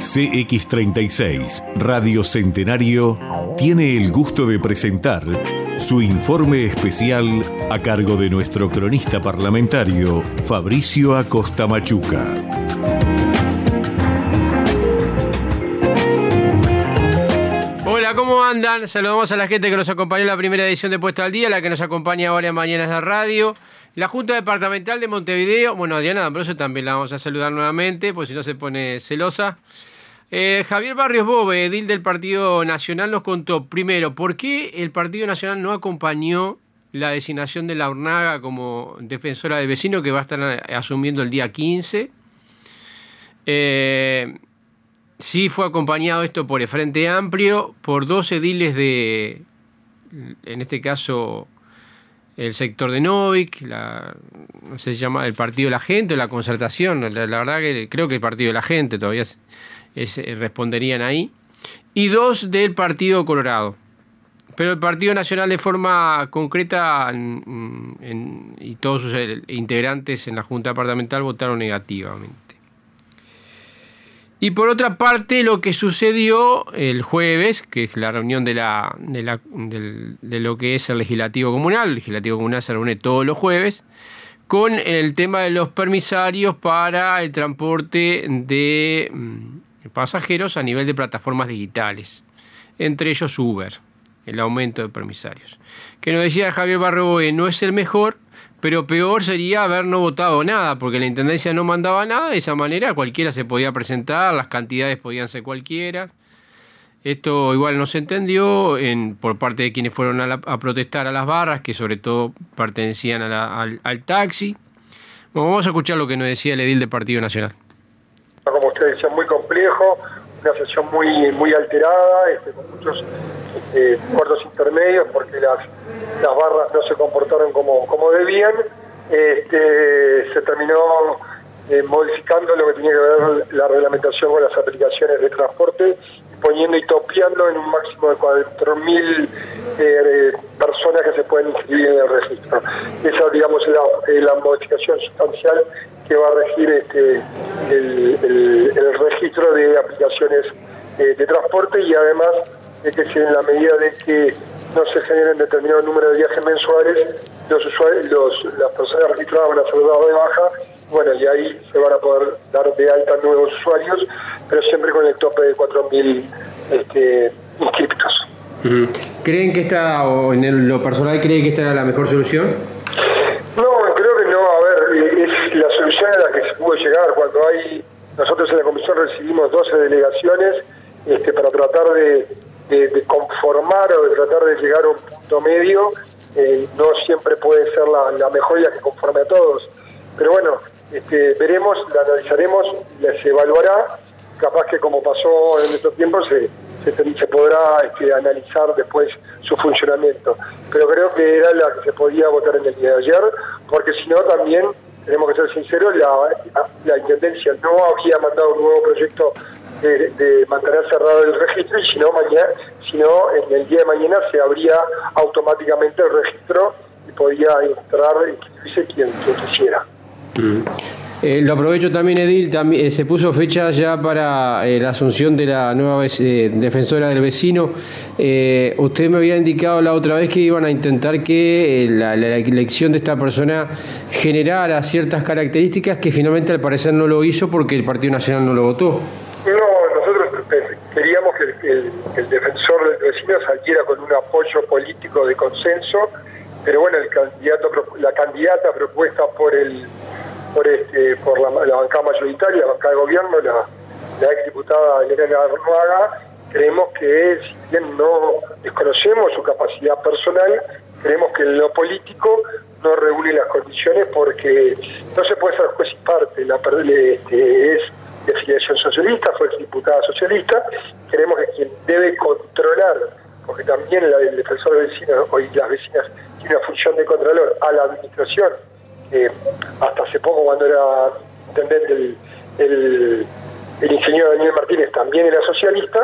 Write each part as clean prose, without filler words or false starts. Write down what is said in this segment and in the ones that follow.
CX36 Radio Centenario tiene el gusto de presentar su informe especial a cargo de nuestro cronista parlamentario Fabricio Acosta Machuca. Hola, ¿cómo andan? Saludamos a la gente que nos acompañó en la primera edición de Puesto al Día, la que nos acompaña ahora en Mañanas de Radio. La Junta Departamental de Montevideo, bueno, a Diana D'Ambrosio también la vamos a saludar nuevamente, pues si no se pone celosa. Javier Barrios Bove, edil del Partido Nacional, nos contó primero por qué el Partido Nacional no acompañó la designación de Larrañaga como defensora del vecino, que va a estar asumiendo el día 15. Sí fue acompañado esto por el Frente Amplio, por dos ediles de, en este caso, el sector de Novik, no sé si se llama el Partido de la Gente o la Concertación, la verdad que creo que el Partido de la Gente todavía responderían ahí, y dos del Partido Colorado. Pero el Partido Nacional de forma concreta y todos sus integrantes en la Junta Departamental votaron negativamente. Y por otra parte, lo que sucedió el jueves, que es la reunión de lo que es el Legislativo Comunal. El Legislativo Comunal se reúne todos los jueves con el tema de los permisarios para el transporte de pasajeros a nivel de plataformas digitales, entre ellos Uber, el aumento de permisarios. Que nos decía Javier Barrios, no es el mejor, pero peor sería haber no votado nada, porque la Intendencia no mandaba nada. De esa manera cualquiera se podía presentar, las cantidades podían ser cualquiera. Esto igual no se entendió por parte de quienes fueron a protestar a las barras, que sobre todo pertenecían al taxi. Bueno, vamos a escuchar lo que nos decía el edil del Partido Nacional. Como ustedes decían, muy complejo, una sesión muy alterada, con muchos acuerdos intermedios, porque las barras no se comportaron como debían. Se terminó modificando lo que tenía que ver la reglamentación con las aplicaciones de transporte, poniendo y topeando en un máximo de 4.000 personas que se pueden inscribir en el registro. Esa, digamos, es la modificación sustancial que va a regir el registro de aplicaciones de transporte, y además de que en la medida de que no se generen determinado número de viajes mensuales, las personas registradas van a ser dadas de baja, bueno, y ahí se van a poder dar de alta nuevos usuarios, pero siempre con el tope de 4.000 inscriptos. ¿Creen que o en lo personal creen que esta era la mejor solución? No, creo que no. A ver, es la solución a la que se pudo llegar. Nosotros en la comisión recibimos 12 delegaciones para tratar de conformar o de tratar de llegar a un punto medio. No siempre puede ser la mejor y la que conforme a todos. Pero bueno, veremos, la analizaremos, se evaluará. Capaz que, como pasó en estos tiempos, se podrá analizar después su funcionamiento. Pero creo que era la que se podía votar en el día de ayer, porque si no también, tenemos que ser sinceros, la Intendencia no había mandado un nuevo proyecto de mantener cerrado el registro, y si no, en el día de mañana se abría automáticamente el registro y podía entrar e inscribirse quien quisiera. Lo aprovecho también, edil, se puso fecha ya para la asunción de la nueva defensora del vecino. Usted me había indicado la otra vez que iban a intentar que la elección de esta persona generara ciertas características que finalmente al parecer no lo hizo porque el Partido Nacional no lo votó. No, nosotros queríamos que el defensor del vecino saliera con un apoyo político de consenso, pero bueno, la candidata propuesta por la bancada mayoritaria, la bancada de gobierno, la exdiputada Elena Larrañaga, creemos que, si bien no desconocemos su capacidad personal, creemos que en lo político no reúne las condiciones, porque no se puede ser juez y parte. Es de filiación socialista, fue exdiputada socialista. Creemos que quien debe controlar, porque también el defensor del vecino y las vecinas tiene una función de controlador a la administración. Hasta hace poco, cuando era intendente el ingeniero Daniel Martínez, también era socialista,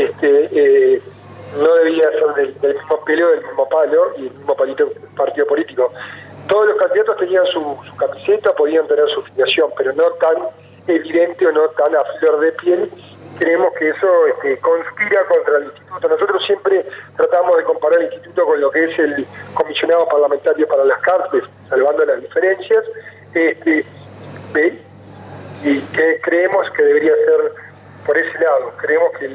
no debía ser del mismo pelo, del mismo palo y del mismo partido político. Todos los candidatos tenían su camiseta, podían tener su filiación, pero no tan evidente o no tan a flor de piel creemos que eso conspira contra el instituto. Nosotros siempre tratamos de comparar el instituto con lo que es el comisionado parlamentario para las CARPES, salvando las diferencias, y que creemos que debería ser por ese lado. Creemos que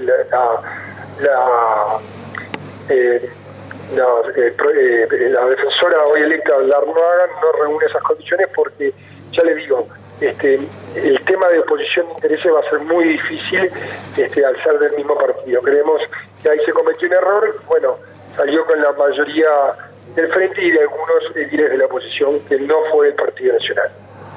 la defensora hoy electa, Larnoaga, no reúne esas condiciones porque, ya le digo, el tema de oposición de intereses va a ser muy difícil al ser del mismo partido. Creemos que ahí se cometió un error. Bueno, salió con la mayoría del frente y de algunos ediles de la oposición, que no fue el Partido Nacional.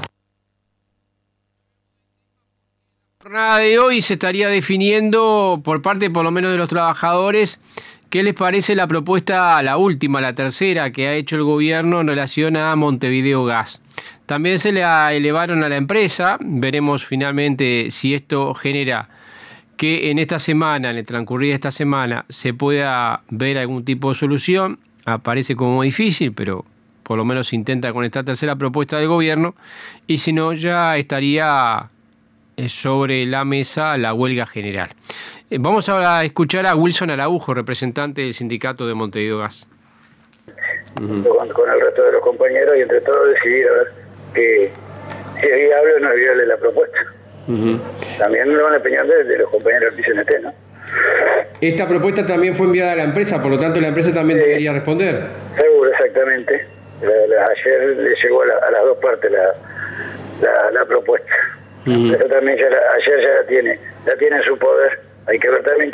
La jornada de hoy se estaría definiendo por parte, por lo menos, de los trabajadores, qué les parece la propuesta, la última, la tercera, que ha hecho el gobierno en relación a Montevideo Gas. También se le elevaron a la empresa. Veremos finalmente si esto genera que en esta semana, en el transcurrir de esta semana, se pueda ver algún tipo de solución. Parece como difícil, pero por lo menos se intenta con esta tercera propuesta del gobierno. Y si no, ya estaría sobre la mesa la huelga general. Vamos ahora a escuchar a Wilson Araujo, representante del sindicato de Montevideo Gas. Con el resto de los compañeros y entre todos decidir a ver que si es viable o no es viable la propuesta. También lo van a empeñar de los compañeros del PCNT, ¿no? Esta propuesta también fue enviada a la empresa, por lo tanto la empresa también debería responder. Seguro, exactamente. Ayer le llegó a las dos partes la propuesta. Pero también ayer ya la tiene en su poder. Hay que ver también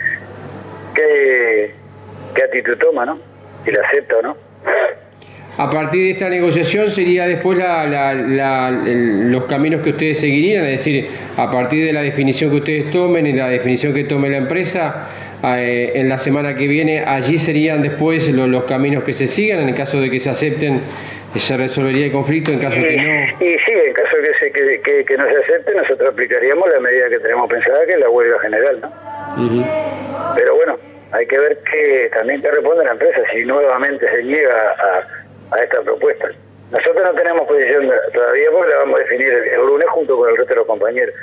qué actitud toma, ¿no? Si la acepta o no. A partir de esta negociación sería después los caminos que ustedes seguirían, es decir, a partir de la definición que ustedes tomen y la definición que tome la empresa, en la semana que viene, allí serían después los caminos que se sigan. En el caso de que se acepten, se resolvería el conflicto, en caso que no. Y sí, en caso que no se acepte, nosotros aplicaríamos la medida que tenemos pensada, que es la huelga general, ¿no? Pero bueno, hay que ver que también que responde la empresa si nuevamente se niega a esta propuesta. Nosotros no tenemos posición todavía porque la vamos a definir el lunes junto con el resto de los compañeros.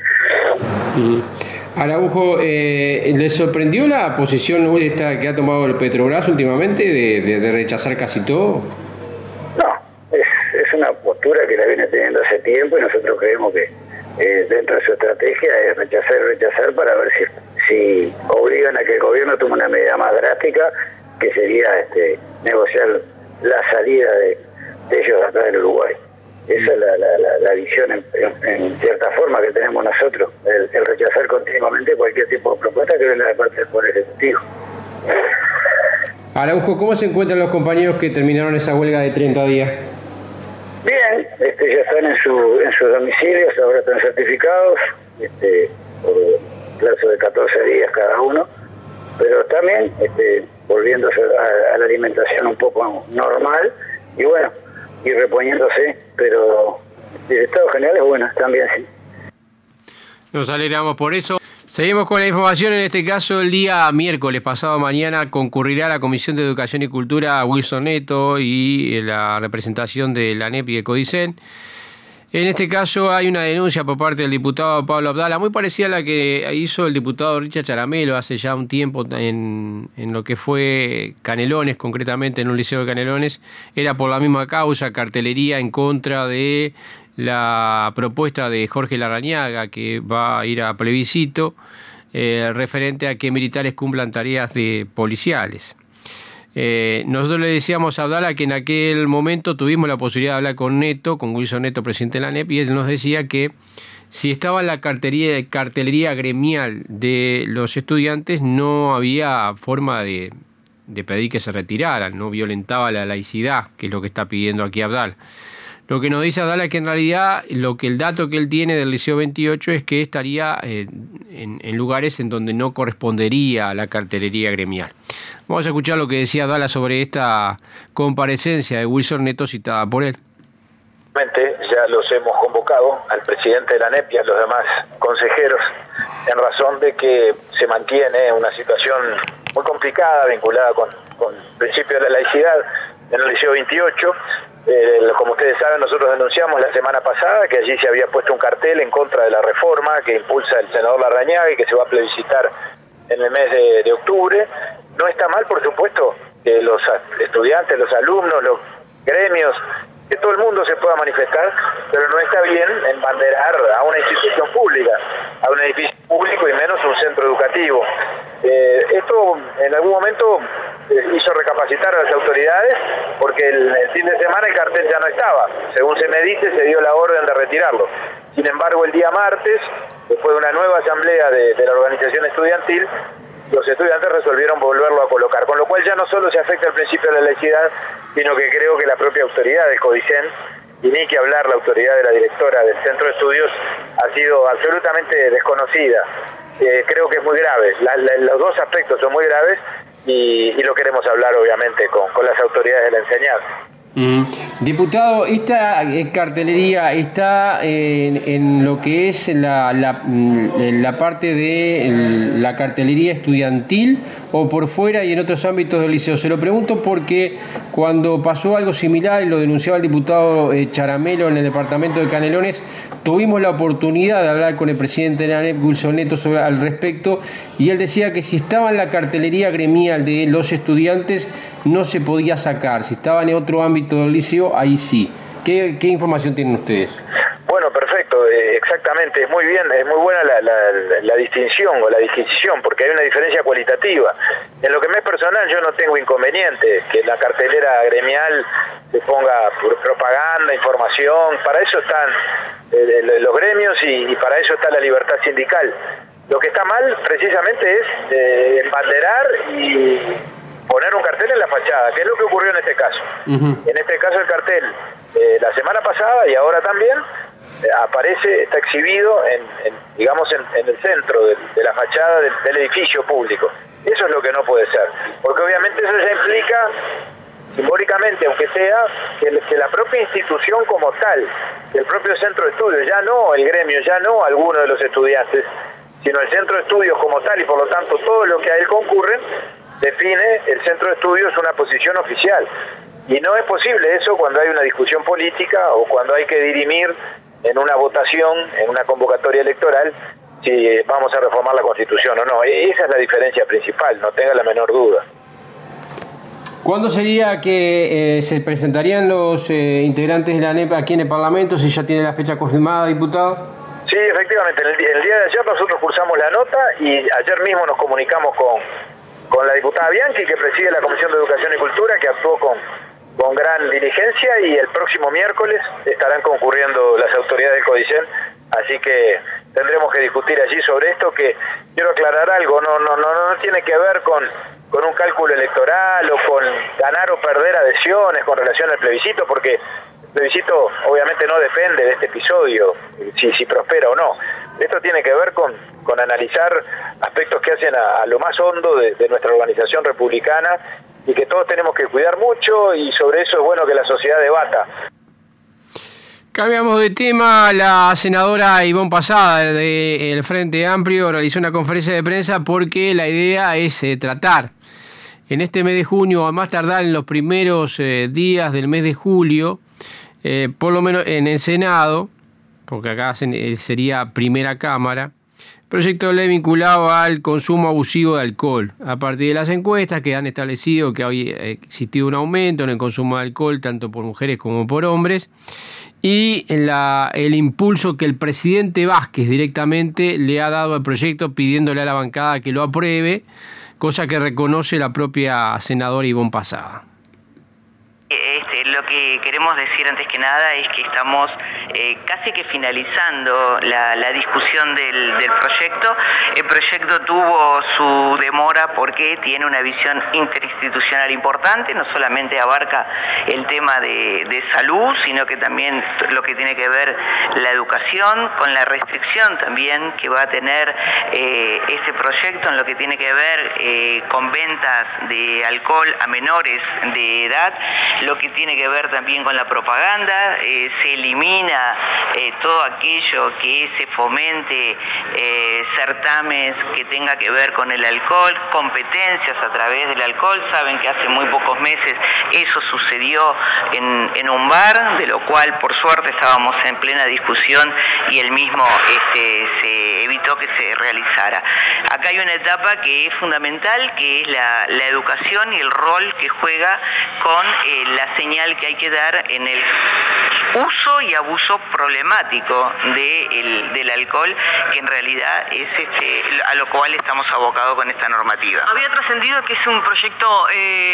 Araujo, ¿le sorprendió la posición esta que ha tomado el Petrobras últimamente de rechazar casi todo? No, es una postura que la viene teniendo hace tiempo y nosotros creemos que dentro de su estrategia es rechazar para ver si obligan a que el gobierno tome una medida más drástica, que sería negociar la salida de ellos acá del Uruguay. Esa es la visión en cierta forma que tenemos nosotros, el rechazar continuamente cualquier tipo de propuesta que venga de parte del Poder Ejecutivo. Araujo, ¿cómo se encuentran los compañeros que terminaron esa huelga de 30 días? Bien, ya están en sus domicilios, ahora están certificados, por plazo de 14 días cada uno, pero también volviéndose a la alimentación un poco normal y bueno, y reponiéndose, pero el estado general es bueno, también sí. Nos alegramos por eso. Seguimos con la información. En este caso, el día miércoles, pasado mañana, concurrirá a la Comisión de Educación y Cultura Wilson Neto y la representación de la ANEP y de CODICEN. En este caso hay una denuncia por parte del diputado Pablo Abdala, muy parecida a la que hizo el diputado Richard Charamelo hace ya un tiempo en lo que fue Canelones, concretamente en un liceo de Canelones. Era por la misma causa, cartelería en contra de la propuesta de Jorge Larrañaga, que va a ir a plebiscito, referente a que militares cumplan tareas de policiales. Nosotros le decíamos a Abdala que en aquel momento tuvimos la posibilidad de hablar con Neto, con Wilson Neto, presidente de la ANEP, y él nos decía que si estaba en la cartelería gremial de los estudiantes no había forma de pedir que se retiraran, no violentaba la laicidad, que es lo que está pidiendo aquí Abdala. Lo que nos dice Abdala es que en realidad el dato que él tiene del Liceo 28 es que estaría en lugares en donde no correspondería a la cartelería gremial. Vamos a escuchar lo que decía Abdala sobre esta comparecencia de Wilson Neto citada por él. Ya los hemos convocado al presidente de la ANEP y a los demás consejeros en razón de que se mantiene una situación muy complicada vinculada con el principio de la laicidad en el Liceo 28 Como ustedes saben, nosotros denunciamos la semana pasada que allí se había puesto un cartel en contra de la reforma que impulsa el senador Larrañaga y que se va a plebiscitar en el mes de octubre. No está mal, por supuesto, que los estudiantes, los alumnos, los gremios, que todo el mundo se pueda manifestar, pero no está bien embanderar a una institución pública, a un edificio público y menos un centro educativo. Esto en algún momento hizo recapacitar a las autoridades porque el fin de semana el cartel ya no estaba. Según se me dice, se dio la orden de retirarlo. Sin embargo, el día martes, después de una nueva asamblea de la organización estudiantil, los estudiantes resolvieron volverlo a colocar, con lo cual ya no solo se afecta el principio de la laicidad, sino que creo que la propia autoridad del CODICEN, y ni que hablar la autoridad de la directora del Centro de Estudios, ha sido absolutamente desconocida. Creo que es muy grave, los dos aspectos son muy graves y lo queremos hablar obviamente con las autoridades de la enseñanza. Diputado, esta cartelería está en lo que es la parte de la cartelería estudiantil o por fuera y en otros ámbitos del liceo. Se lo pregunto porque cuando pasó algo similar y lo denunciaba el diputado Charamelo en el departamento de Canelones, tuvimos la oportunidad de hablar con el presidente de la ANEP, Wilson Neto, al respecto, y él decía que si estaba en la cartelería gremial de los estudiantes no se podía sacar, si estaban en otro ámbito del liceo, ahí sí. ¿Qué información tienen ustedes? Bueno, perfecto, exactamente, es muy bien, es muy buena la distinción o la disquisición, porque hay una diferencia cualitativa. En lo que me es personal, yo no tengo inconveniente que en la cartelera gremial se ponga propaganda, información, para eso están los gremios y para eso está la libertad sindical. Lo que está mal, precisamente, es embanderar y poner un cartel en la fachada, que es lo que ocurrió en este caso. En este caso el cartel, la semana pasada y ahora también, aparece, está exhibido en el centro de la fachada del edificio público. Eso es lo que no puede ser, porque obviamente eso ya implica, simbólicamente, aunque sea, que la propia institución como tal, el propio centro de estudios, ya no el gremio, ya no alguno de los estudiantes, sino el centro de estudios como tal y por lo tanto todo lo que a él concurren, define el centro de estudios una posición oficial. Y no es posible eso cuando hay una discusión política o cuando hay que dirimir en una votación, en una convocatoria electoral, si vamos a reformar la Constitución o no. Esa es la diferencia principal, no tenga la menor duda. ¿Cuándo sería que se presentarían los integrantes de la ANEP aquí en el Parlamento, si ya tiene la fecha confirmada, diputado? Sí, efectivamente, el día de ayer nosotros cursamos la nota y ayer mismo nos comunicamos con la diputada Bianchi, que preside la Comisión de Educación y Cultura, que actuó con gran diligencia, y el próximo miércoles estarán concurriendo las autoridades del CODICEN, así que tendremos que discutir allí sobre esto, que quiero aclarar algo, no tiene que ver con un cálculo electoral o con ganar o perder adhesiones con relación al plebiscito, porque el plebiscito obviamente no depende de este episodio, si prospera o no. Esto tiene que ver con analizar aspectos que hacen a lo más hondo de nuestra organización republicana y que todos tenemos que cuidar mucho, y sobre eso es bueno que la sociedad debata. Cambiamos de tema. La senadora Ivonne Posada del Frente Amplio realizó una conferencia de prensa porque la idea es tratar en este mes de junio, a más tardar en los primeros días del mes de julio, por lo menos en el Senado, porque acá sería primera cámara, proyecto de ley vinculado al consumo abusivo de alcohol, a partir de las encuestas que han establecido que había existido un aumento en el consumo de alcohol tanto por mujeres como por hombres, y el impulso que el presidente Vázquez directamente le ha dado al proyecto, pidiéndole a la bancada que lo apruebe, cosa que reconoce la propia senadora Ivonne Posada. Lo que queremos decir antes que nada es que estamos casi que finalizando la discusión del proyecto. El proyecto tuvo su demora porque tiene una visión interinstitucional importante, no solamente abarca el tema de salud, sino que también lo que tiene que ver la educación, con la restricción también que va a tener este proyecto en lo que tiene que ver con ventas de alcohol a menores de edad, lo que tiene que ver también con la propaganda, se elimina todo aquello que se fomente certámenes que tenga que ver con el alcohol, competencias a través del alcohol. Saben que hace muy pocos meses eso sucedió en un bar, de lo cual por suerte estábamos en plena discusión y el mismo se evitó que se realizara. Acá hay una etapa que es fundamental, que es la educación y el rol que juega con la señal que hay que dar en el uso y abuso problemático del alcohol, que en realidad es a lo cual estamos abocados con esta normativa. Había trascendido que es un proyecto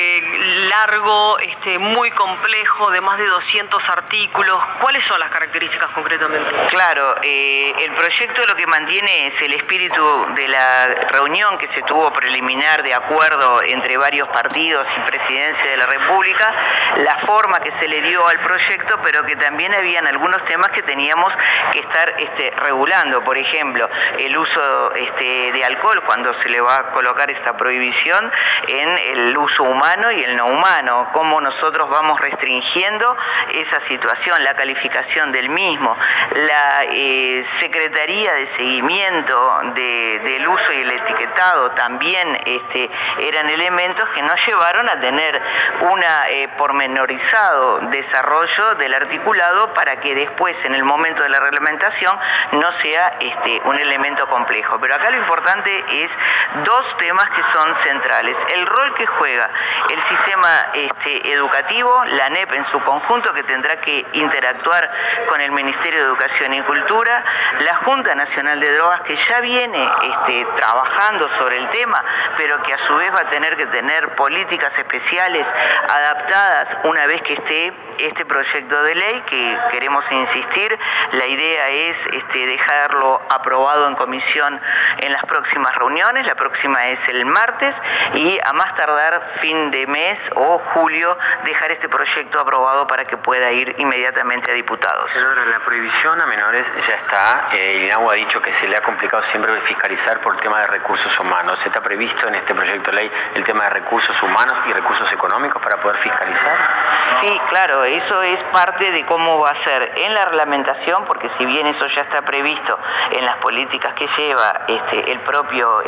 largo, muy complejo, de más de 200 artículos. ¿Cuáles son las características concretamente? Claro, el proyecto lo que mantiene es el espíritu de la reunión que se tuvo preliminar de acuerdo entre varios partidos y Presidencia de la República, la forma que se le dio al proyecto, pero que también habían algunos temas que teníamos que estar regulando. Por ejemplo, el uso de alcohol, cuando se le va a colocar esta prohibición en el uso humano y el no humano, cómo nosotros vamos restringiendo esa situación, la calificación del mismo, la Secretaría de Seguimiento del uso y el etiquetado también eran elementos que nos llevaron a tener una pormenorizado desarrollo del articulado para que después, en el momento de la reglamentación, no sea un elemento complejo. Pero acá lo importante es dos temas que son centrales: el rol que juega el sistema educativo, la ANEP en su conjunto, que tendrá que interactuar con el Ministerio de Educación y Cultura, la Junta Nacional de Drogas, que ya viene trabajando sobre el tema, pero que a su vez va a tener que tener políticas especiales adaptadas una vez que esté este proyecto de ley, que queremos insistir, la idea es dejarlo aprobado en comisión en las próximas reuniones. La próxima es el martes, y a más tardar fin de mes o julio dejar este proyecto aprobado para que pueda ir inmediatamente a diputados. Senadora, la prohibición a menores ya está. El INAU ha dicho que se le ha complicado siempre fiscalizar por el tema de recursos humanos. ¿Está previsto en este proyecto de ley el tema de recursos humanos y recursos económicos para poder fiscalizar? Sí, claro, eso es parte de cómo va a ser en la reglamentación, porque si bien eso ya está previsto en las políticas que lleva el propio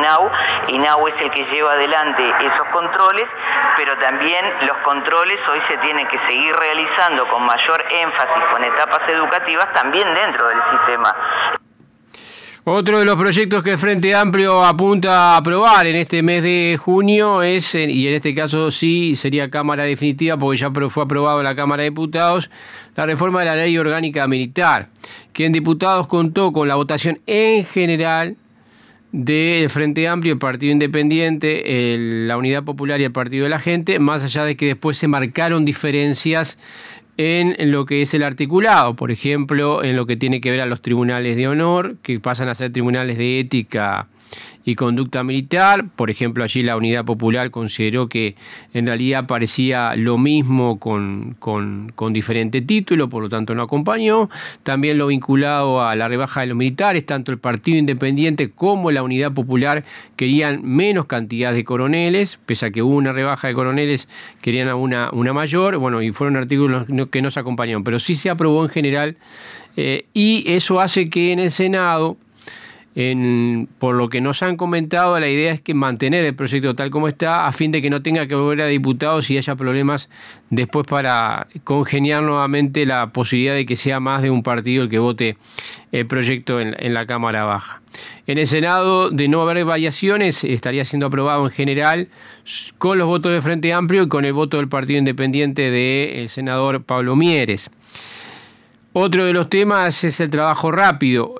INAU es el que lleva adelante esos controles, pero también los controles hoy se tienen que seguir realizando con mayor énfasis con etapas educativas también dentro del sistema. Otro de los proyectos que el Frente Amplio apunta a aprobar en este mes de junio es, y en este caso sí sería Cámara definitiva porque ya fue aprobado en la Cámara de Diputados, la reforma de la Ley Orgánica Militar, que en diputados contó con la votación en general del Frente Amplio, el Partido Independiente, la Unidad Popular y el Partido de la Gente, más allá de que después se marcaron diferencias en lo que es el articulado, por ejemplo, en lo que tiene que ver a los tribunales de honor, que pasan a ser tribunales de ética y conducta militar. Por ejemplo, allí la Unidad Popular consideró que en realidad parecía lo mismo con diferente título, por lo tanto no acompañó. También lo vinculado a la rebaja de los militares, tanto el Partido Independiente como la Unidad Popular querían menos cantidad de coroneles, pese a que hubo una rebaja de coroneles, querían una mayor, bueno, y fueron artículos que no se acompañaron, pero sí se aprobó en general, y eso hace que en el Senado, por lo que nos han comentado, la idea es que mantener el proyecto tal como está, a fin de que no tenga que volver a diputados y haya problemas después para congeniar nuevamente la posibilidad de que sea más de un partido el que vote el proyecto en la Cámara Baja. En el Senado, de no haber variaciones, estaría siendo aprobado en general con los votos del Frente Amplio y con el voto del Partido Independiente del senador Pablo Mieres. Otro de los temas es el trabajo rápido.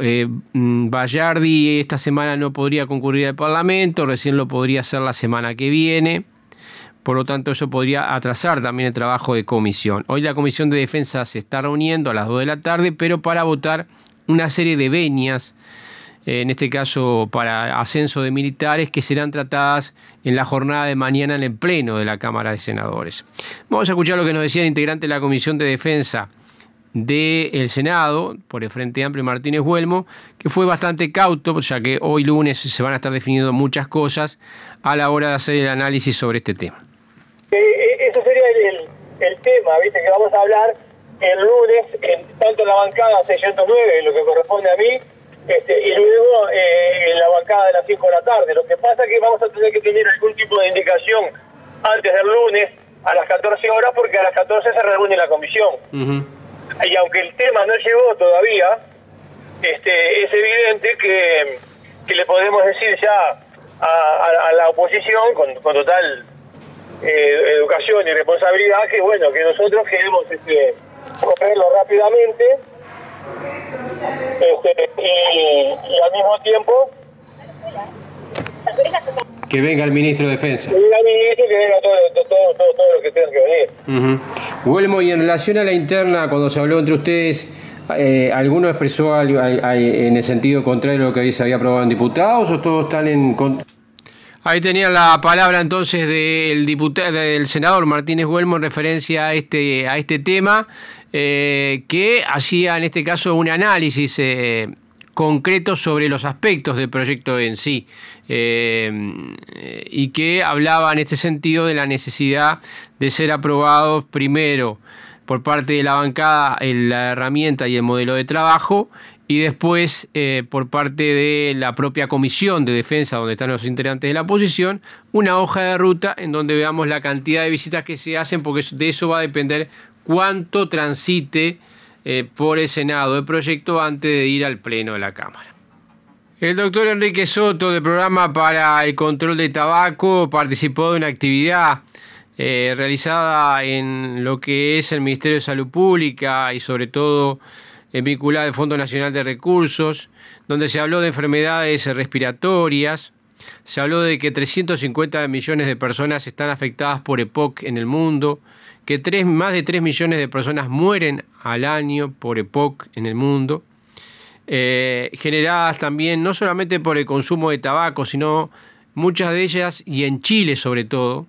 Bayardi esta semana no podría concurrir al Parlamento, recién lo podría hacer la semana que viene, por lo tanto eso podría atrasar también el trabajo de comisión. Hoy la Comisión de Defensa se está reuniendo a las 2 de la tarde, pero para votar una serie de venias, en este caso para ascenso de militares, que serán tratadas en la jornada de mañana en el Pleno de la Cámara de Senadores. Vamos a escuchar lo que nos decía el integrante de la Comisión de Defensa del Senado, por el Frente Amplio, Martínez Huelmo, que fue bastante cauto, ya que hoy lunes se van a estar definiendo muchas cosas a la hora de hacer el análisis sobre este tema. Ese sería el tema, viste, que vamos a hablar el lunes, tanto en la bancada 609, lo que corresponde a mí, y luego en la bancada de las 5 de la tarde. Lo que pasa es que vamos a tener que tener algún tipo de indicación antes del lunes a las 14 horas, porque a las 14 se reúne la comisión. Y aunque el tema no llegó todavía, es evidente que le podemos decir ya a la oposición con total educación y responsabilidad que bueno, que nosotros queremos correrlo rápidamente y al mismo tiempo que venga el ministro de Defensa. Que venga el ministro y que venga todo lo que tenga que venir. Huelmo, y en relación a la interna, cuando se habló entre ustedes, ¿alguno expresó algo en el sentido contrario a lo que se había aprobado en diputados o todos están en contra? Ahí tenía la palabra entonces del senador Martínez Huelmo en referencia a este tema, que hacía en este caso un análisis concreto sobre los aspectos del proyecto en sí, y que hablaba en este sentido de la necesidad de ser aprobados primero por parte de la bancada la herramienta y el modelo de trabajo, y después por parte de la propia Comisión de Defensa, donde están los integrantes de la oposición, una hoja de ruta en donde veamos la cantidad de visitas que se hacen, porque de eso va a depender cuánto transite por el Senado el proyecto antes de ir al Pleno de la Cámara. El doctor Enrique Soto, del Programa para el Control de Tabaco, participó de una actividad realizada en lo que es el Ministerio de Salud Pública y sobre todo vinculada al Fondo Nacional de Recursos, donde se habló de enfermedades respiratorias, se habló de que 350 millones de personas están afectadas por EPOC en el mundo, que más de 3 millones de personas mueren al año por EPOC en el mundo, generadas también no solamente por el consumo de tabaco, sino muchas de ellas, y en Chile sobre todo,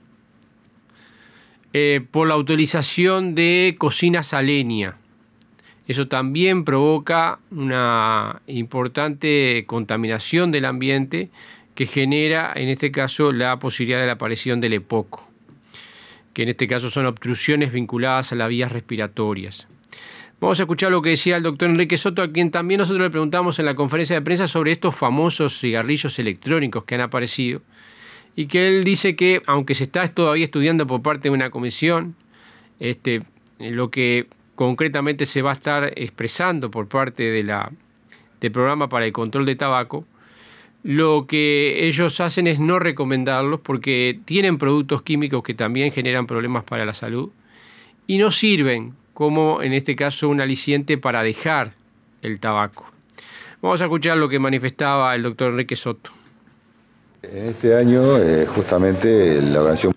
por la utilización de cocinas a leña. Eso también provoca una importante contaminación del ambiente que genera, en este caso, la posibilidad de la aparición del EPOC, que en este caso son obstrucciones vinculadas a las vías respiratorias. Vamos a escuchar lo que decía el doctor Enrique Soto, a quien también nosotros le preguntamos en la conferencia de prensa sobre estos famosos cigarrillos electrónicos que han aparecido, y que él dice que, aunque se está todavía estudiando por parte de una comisión, lo que concretamente se va a estar expresando por parte del Programa para el Control de Tabaco, lo que ellos hacen es no recomendarlos porque tienen productos químicos que también generan problemas para la salud y no sirven como, en este caso, un aliciente para dejar el tabaco. Vamos a escuchar lo que manifestaba el doctor Enrique Soto. En este año, justamente, la organización...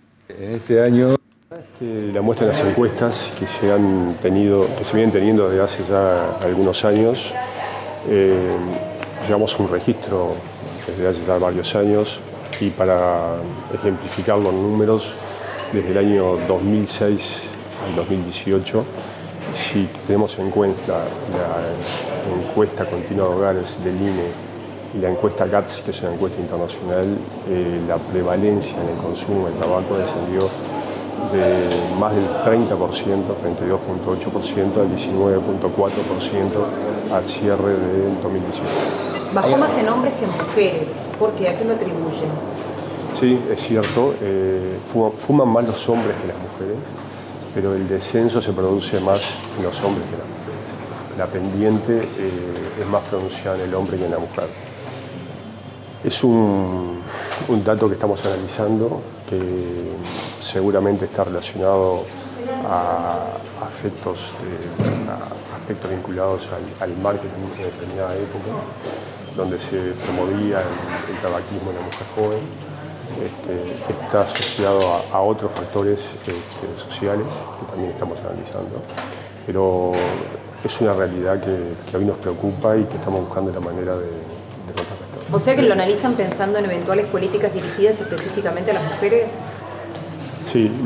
La muestra de las encuestas que se vienen teniendo desde hace ya algunos años, llevamos un registro desde hace ya varios años, y para ejemplificar los números, desde el año 2006 al 2018, si tenemos en cuenta la encuesta continua de hogares del INE y la encuesta GATS, que es una encuesta internacional, la prevalencia en el consumo de tabaco descendió de más del 30%, 32.8%, al 19.4% al cierre de 2018. Bajó más en hombres que en mujeres. ¿Por qué? ¿A qué lo atribuyen? Sí, es cierto. Fuman más los hombres que las mujeres, pero el descenso se produce más en los hombres que en las mujeres. La pendiente es más pronunciada en el hombre que en la mujer. Es un dato que estamos analizando, que seguramente está relacionado a aspectos vinculados al marketing en determinada época, donde se promovía el tabaquismo en la mujer joven. Está asociado a otros factores sociales que también estamos analizando, pero es una realidad que hoy nos preocupa y que estamos buscando la manera de contrarrestar. O sea que lo analizan pensando en eventuales políticas dirigidas específicamente a las mujeres. Sí, en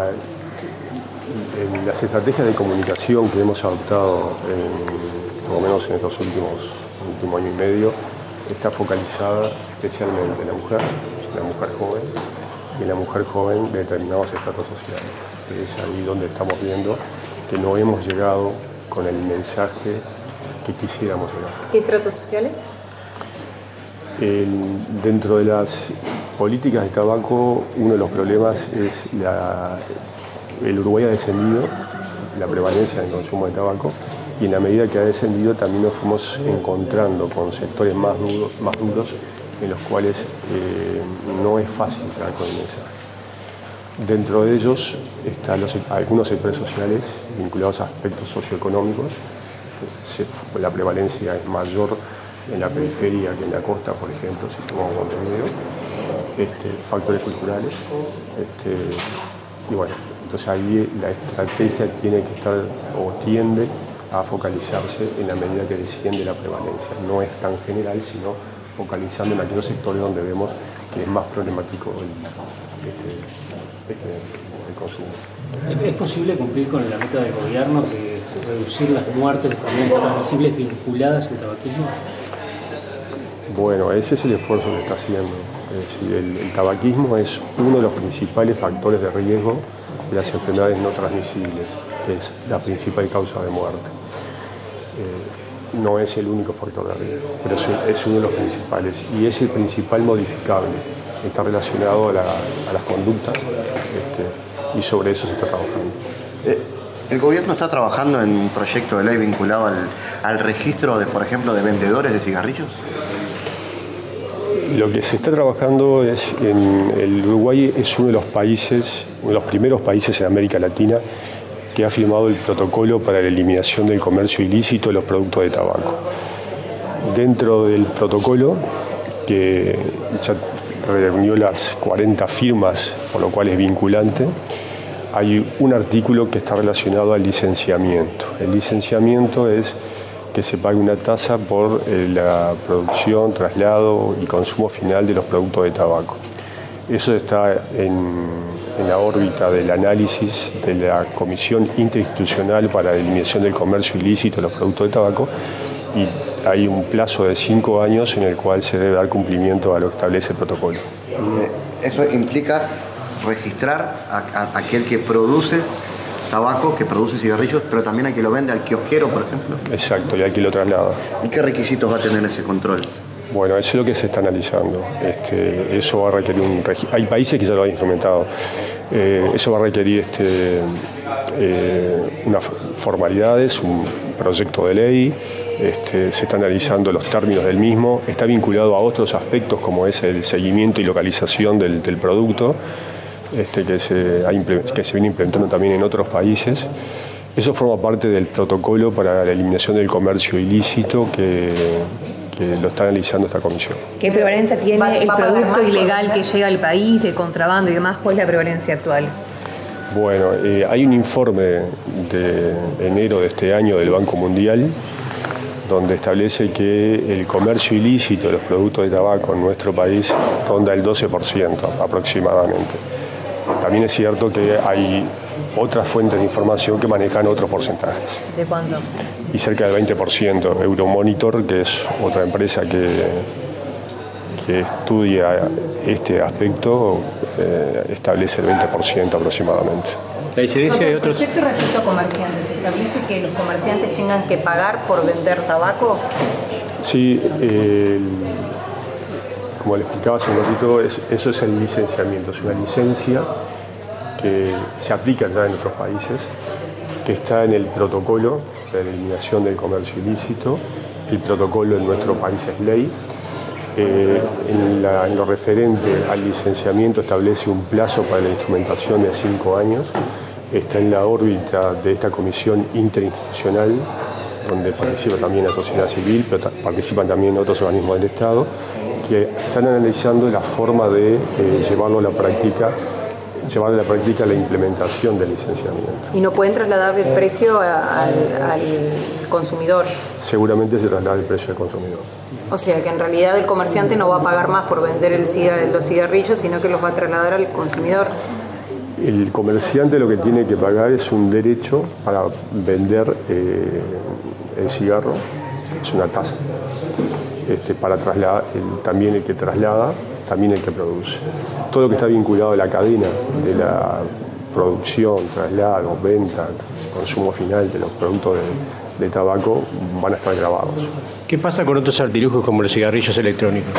las estrategias de comunicación que hemos adoptado, por lo menos en estos último año y medio, está focalizada especialmente en la mujer joven, y en la mujer joven de determinados estratos sociales. Es ahí donde estamos viendo que no hemos llegado con el mensaje que quisiéramos llegar. ¿Qué estratos sociales? Dentro de las políticas de tabaco, uno de los problemas es el Uruguay ha descendido la prevalencia del consumo de tabaco, y en la medida que ha descendido también nos fuimos encontrando con sectores más duros en los cuales no es fácil entrar con el mensaje. Dentro de ellos están algunos sectores sociales vinculados a aspectos socioeconómicos. La prevalencia es mayor en la periferia que en la costa, por ejemplo, si tomamos Montevideo. Factores culturales. Y bueno, entonces ahí la estrategia tiene que estar o tiende a focalizarse en la medida que desciende la prevalencia. No es tan general, sino focalizando en aquellos sectores donde vemos que es más problemático el consumo. ¿Es posible cumplir con la meta del gobierno, que es reducir las muertes de enfermedades transmisibles vinculadas al tabaquismo? Bueno, ese es el esfuerzo que está haciendo. Es decir, el tabaquismo es uno de los principales factores de riesgo de las enfermedades no transmisibles, que es la principal causa de muerte. No es el único factor de riesgo, pero es uno de los principales y es el principal modificable. Está relacionado a las conductas y sobre eso se está trabajando. ¿El gobierno está trabajando en un proyecto de ley vinculado al registro, por ejemplo, de vendedores de cigarrillos? Lo que se está trabajando es el Uruguay es uno de los primeros países en América Latina que ha firmado el protocolo para la eliminación del comercio ilícito de los productos de tabaco. Dentro del protocolo, que ya reunió las 40 firmas, por lo cual es vinculante, hay un artículo que está relacionado al licenciamiento. El licenciamiento es que se pague una tasa por la producción, traslado y consumo final de los productos de tabaco. Eso está en la órbita del análisis de la Comisión Interinstitucional para la Eliminación del Comercio Ilícito de los Productos de Tabaco, y hay un plazo de 5 años en el cual se debe dar cumplimiento a lo que establece el protocolo. Eso implica registrar a aquel que produce tabaco, que produce cigarrillos, pero también a quien lo vende, al kiosquero, por ejemplo. Exacto, y al que lo traslada. ¿Y qué requisitos va a tener ese control? Bueno, eso es lo que se está analizando. Eso va a requerir hay países que ya lo han instrumentado. Eso va a requerir unas formalidades, un proyecto de ley. Se está analizando los términos del mismo. Está vinculado a otros aspectos como es el seguimiento y localización del producto, que se viene implementando también en otros países. Eso forma parte del protocolo para la eliminación del comercio ilícito que lo está analizando esta comisión. ¿Qué prevalencia tiene el producto ilegal que llega al país, de contrabando y demás? ¿Cuál es la prevalencia actual? Bueno, hay un informe de enero de este año del Banco Mundial donde establece que el comercio ilícito de los productos de tabaco en nuestro país ronda el 12% aproximadamente. También es cierto que hay otras fuentes de información que manejan otros porcentajes. ¿De cuánto? Y cerca del 20%. Euromonitor, que es otra empresa que estudia este aspecto, establece el 20% aproximadamente. La incidencia de otros... ¿El proyecto respecto a comerciantes establece que los comerciantes tengan que pagar por vender tabaco? Sí, como le explicaba hace un ratito, eso es el licenciamiento. Es una licencia que se aplica ya en otros países, que está en el protocolo de la eliminación del comercio ilícito. El protocolo en nuestro país es ley. En lo referente al licenciamiento establece un plazo para la instrumentación de 5 años. Está en la órbita de esta comisión interinstitucional, donde participa también la sociedad civil, pero participan también otros organismos del Estado, que están analizando la forma de llevar a la práctica la implementación del licenciamiento. ¿Y no pueden trasladar el precio al consumidor? Seguramente se traslada el precio al consumidor. O sea que en realidad el comerciante no va a pagar más por vender los cigarrillos, sino que los va a trasladar al consumidor. El comerciante lo que tiene que pagar es un derecho para vender el cigarro, es una tasa. para trasladar, también el que traslada, también el que produce. Todo lo que está vinculado a la cadena de la producción, traslado, venta, consumo final de los productos de tabaco van a estar grabados. ¿Qué pasa con otros artilugios como los cigarrillos electrónicos?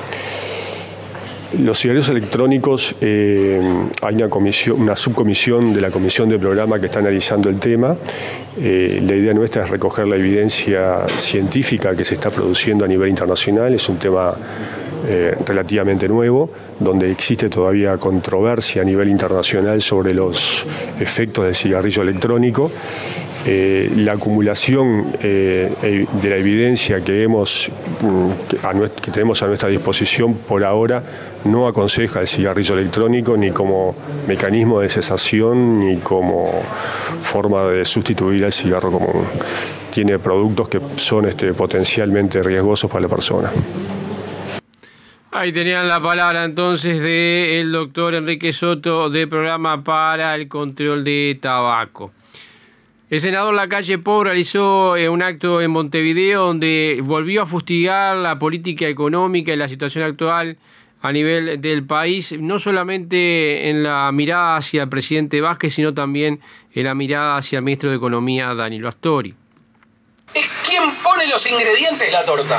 Los cigarrillos electrónicos, hay una subcomisión de la Comisión de Programa que está analizando el tema. La idea nuestra es recoger la evidencia científica que se está produciendo a nivel internacional. Es un tema relativamente nuevo, donde existe todavía controversia a nivel internacional sobre los efectos del cigarrillo electrónico. La acumulación de la evidencia que tenemos a nuestra disposición por ahora no aconseja el cigarrillo electrónico ni como mecanismo de cesación ni como forma de sustituir al cigarro común. Tiene productos que son potencialmente riesgosos para la persona. Ahí tenían la palabra entonces del doctor Enrique Soto del Programa para el Control de Tabaco. El senador Lacalle Pou realizó un acto en Montevideo donde volvió a fustigar la política económica y la situación actual a nivel del país, no solamente en la mirada hacia el presidente Vázquez, sino también en la mirada hacia el ministro de Economía, Danilo Astori. Es quien pone los ingredientes de la torta.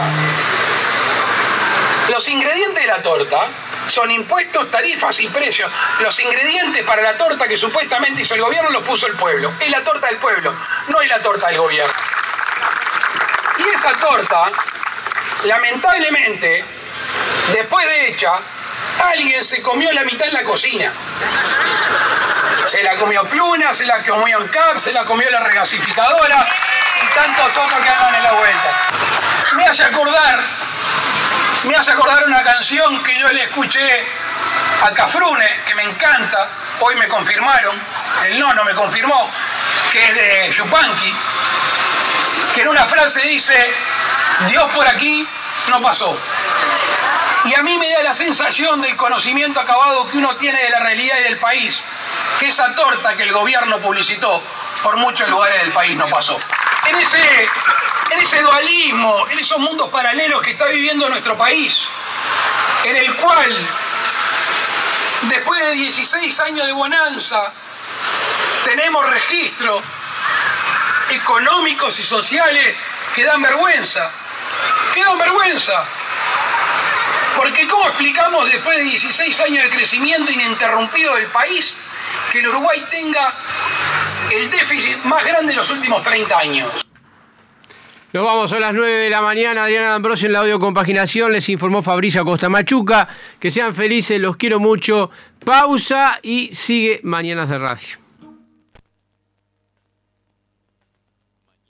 Los ingredientes de la torta son impuestos, tarifas y precios. Los ingredientes para la torta que supuestamente hizo el gobierno los puso el pueblo. Es la torta del pueblo, no es la torta del gobierno. Y esa torta, lamentablemente, después de hecha, alguien se comió la mitad en la cocina. Se la comió Pluna, se la comió ANCAP, se la comió la regasificadora y tantos otros que andan en la vuelta. Me hace acordar una canción que yo le escuché a Cafrune, que me encanta, hoy me confirmaron, el no me confirmó, que es de Yupanqui, que en una frase dice, Dios por aquí no pasó. Y a mí me da la sensación del conocimiento acabado que uno tiene de la realidad y del país, que esa torta que el gobierno publicitó por muchos lugares del país no pasó. En ese dualismo, en esos mundos paralelos que está viviendo nuestro país, en el cual, después de 16 años de bonanza, tenemos registros económicos y sociales que dan vergüenza. Que dan vergüenza. Porque ¿cómo explicamos después de 16 años de crecimiento ininterrumpido del país que el Uruguay tenga el déficit más grande de los últimos 30 años? Nos vamos a las 9 de la mañana. Adriana D'Ambrosio en la audiocompaginación. Les informó Fabricio Acosta Machuca. Que sean felices, los quiero mucho. Pausa y sigue Mañanas de Radio.